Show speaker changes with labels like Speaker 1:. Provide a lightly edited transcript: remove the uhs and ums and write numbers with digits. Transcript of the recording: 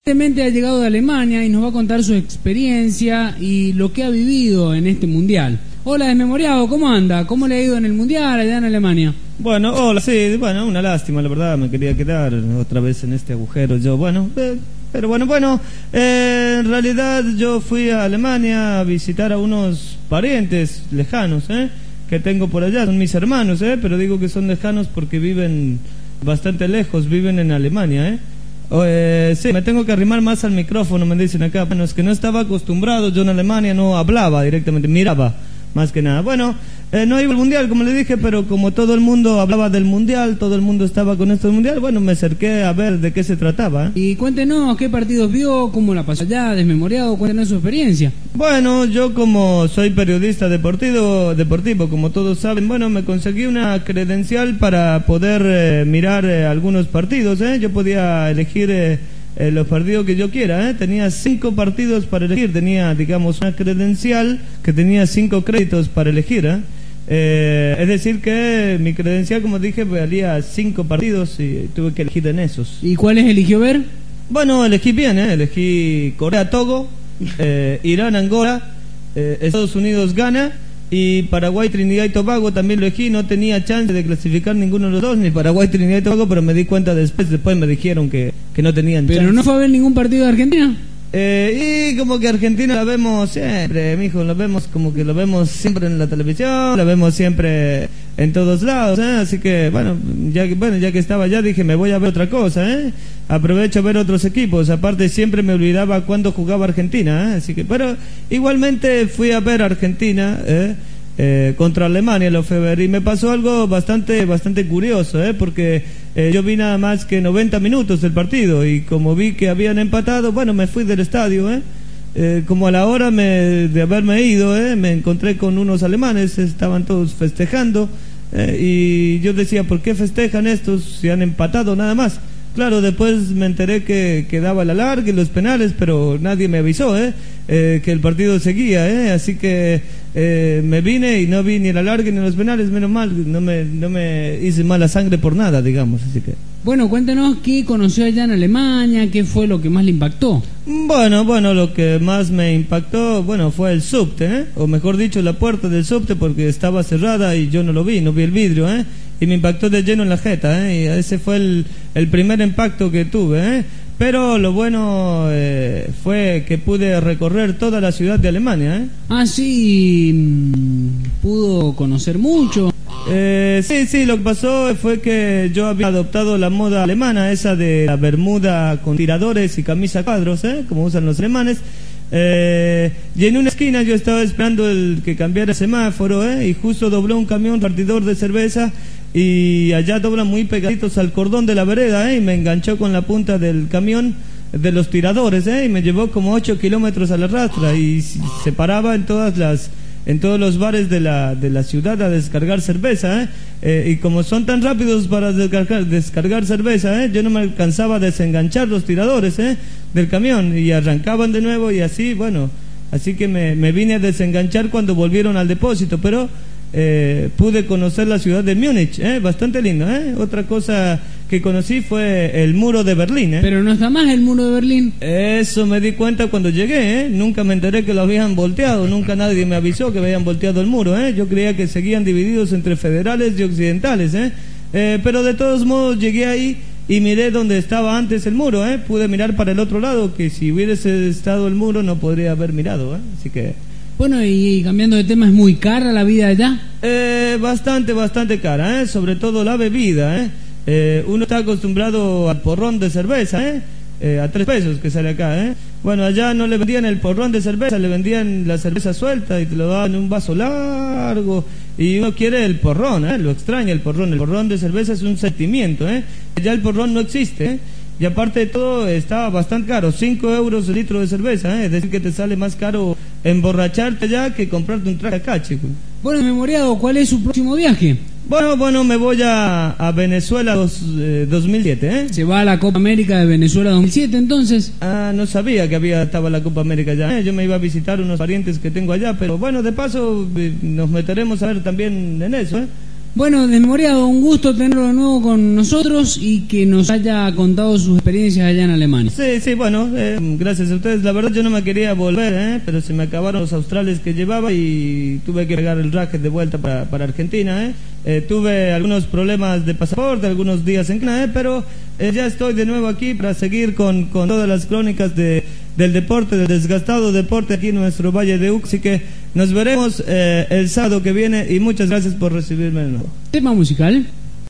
Speaker 1: Recientemente ha llegado de Alemania y nos va a contar su experiencia y lo que ha vivido en este mundial. Hola, desmemoriado, ¿cómo anda? ¿Cómo le ha ido en el mundial allá en Alemania?
Speaker 2: Bueno, hola, sí, bueno, una lástima, la verdad, me quería quedar otra vez en este agujero yo, pero bueno, en realidad yo fui a Alemania a visitar a unos parientes lejanos, que tengo por allá, son mis hermanos, pero digo que son lejanos porque viven bastante lejos, viven en Alemania, sí, me tengo que arrimar más al micrófono, me dicen acá. Bueno, es que no estaba acostumbrado, yo en Alemania no hablaba directamente, miraba más que nada. Bueno, no iba al mundial, como le dije, pero como todo el mundo hablaba del mundial, todo el mundo estaba con esto del mundial, bueno, me acerqué a ver de qué se trataba.
Speaker 1: Y cuéntenos qué partidos vio, cómo la pasó allá, desmemoriado, cuéntenos su experiencia.
Speaker 2: Bueno, yo como soy periodista deportivo, como todos saben, bueno, me conseguí una credencial para poder mirar algunos partidos, Yo podía elegir los partidos que yo quiera, Tenía 5 partidos para elegir, tenía, digamos, una credencial que tenía 5 créditos para elegir, es decir que mi credencial, como dije, valía 5 partidos y tuve que elegir en esos.
Speaker 1: ¿Y cuáles eligió ver?
Speaker 2: Bueno, elegí bien, elegí Corea-Togo, Irán, Angola, Estados Unidos, Ghana, y Paraguay, Trinidad y Tobago también lo elegí. No tenía chance de clasificar ninguno de los dos, ni Paraguay, Trinidad y Tobago, pero me di cuenta después me dijeron que no tenían chance.
Speaker 1: ¿Pero no fue a ver ningún partido de Argentina?
Speaker 2: Y como que Argentina la vemos siempre, mijo, lo vemos siempre en la televisión, la vemos siempre en todos lados, así que bueno, ya que estaba allá dije, me voy a ver otra cosa, aprovecho a ver otros equipos, aparte siempre me olvidaba cuando jugaba Argentina, así que, pero igualmente fui a ver Argentina, contra Alemania, lo fui a ver, y me pasó algo bastante curioso, porque yo vi nada más que 90 minutos del partido, y como vi que habían empatado, bueno, me fui del estadio, como a la hora de haberme ido, me encontré con unos alemanes, estaban todos festejando, y yo decía, ¿por qué festejan estos si han empatado nada más? Claro, después me enteré que daba la larga y los penales, pero nadie me avisó, que el partido seguía, así que me vine y no vi ni la larga ni los penales, menos mal, no me hice mala sangre por nada, digamos, así que...
Speaker 1: Bueno, cuéntenos qué conoció allá en Alemania, qué fue lo que más le impactó.
Speaker 2: Bueno, lo que más me impactó, fue el subte, o mejor dicho, la puerta del subte, porque estaba cerrada y yo no vi el vidrio, y me impactó de lleno en la jeta, y ese fue el primer impacto que tuve, pero lo bueno fue que pude recorrer toda la ciudad de Alemania,
Speaker 1: Ah, sí, pudo conocer mucho.
Speaker 2: Sí, lo que pasó fue que yo había adoptado la moda alemana, esa de la bermuda con tiradores y camisa cuadros, como usan los alemanes. Y en una esquina yo estaba esperando el que cambiara el semáforo, y justo dobló un camión partidor de cerveza, y allá doblan muy pegaditos al cordón de la vereda, y me enganchó con la punta del camión de los tiradores, y me llevó como 8 kilómetros a la rastra, y se paraba en todos los bares de la ciudad a descargar cerveza, y como son tan rápidos para descargar cerveza, yo no me alcanzaba a desenganchar los tiradores del camión, y arrancaban de nuevo, y así, así que me vine a desenganchar cuando volvieron al depósito, pero pude conocer la ciudad de Múnich, bastante lindo, Otra cosa que conocí fue el muro de Berlín,
Speaker 1: Pero no está más el muro de Berlín.
Speaker 2: Eso me di cuenta cuando llegué, Nunca me enteré que lo habían volteado, nunca nadie me avisó que habían volteado el muro, Yo creía que seguían divididos entre federales y occidentales, pero de todos modos llegué ahí y miré donde estaba antes el muro, Pude mirar para el otro lado, que si hubiese estado el muro no podría haber mirado, Así que...
Speaker 1: Bueno, y cambiando de tema, ¿es muy cara la vida allá?
Speaker 2: Bastante cara, sobre todo la bebida, uno está acostumbrado al porrón de cerveza, a 3 pesos que sale acá, Bueno, allá no le vendían el porrón de cerveza, le vendían la cerveza suelta y te lo daban en un vaso largo, y uno quiere el porrón, lo extraña el porrón de cerveza es un sentimiento, ya el porrón no existe, y aparte de todo está bastante caro, 5 euros el litro de cerveza, es decir que te sale más caro emborracharte allá que comprarte un traje acá, chico.
Speaker 1: Bueno, memoriado, ¿cuál es su próximo viaje?
Speaker 2: Bueno, me voy a Venezuela 2007,
Speaker 1: ¿Se va a la Copa América de Venezuela 2007 entonces?
Speaker 2: Ah, no sabía que estaba la Copa América allá, Yo me iba a visitar unos parientes que tengo allá, pero bueno, de paso nos meteremos a ver también en eso,
Speaker 1: Bueno, Desmemoriado, un gusto tenerlo de nuevo con nosotros y que nos haya contado sus experiencias allá en Alemania.
Speaker 2: Sí, bueno, gracias a ustedes. La verdad yo no me quería volver, pero se me acabaron los australes que llevaba y tuve que pegar el racket de vuelta para Argentina. Tuve algunos problemas de pasaporte, algunos días en Canadá, pero ya estoy de nuevo aquí para seguir con todas las crónicas del deporte, del desgastado deporte aquí en nuestro Valle de Uxí, que nos veremos el sábado que viene y muchas gracias por recibirme de nuevo.
Speaker 1: Tema musical.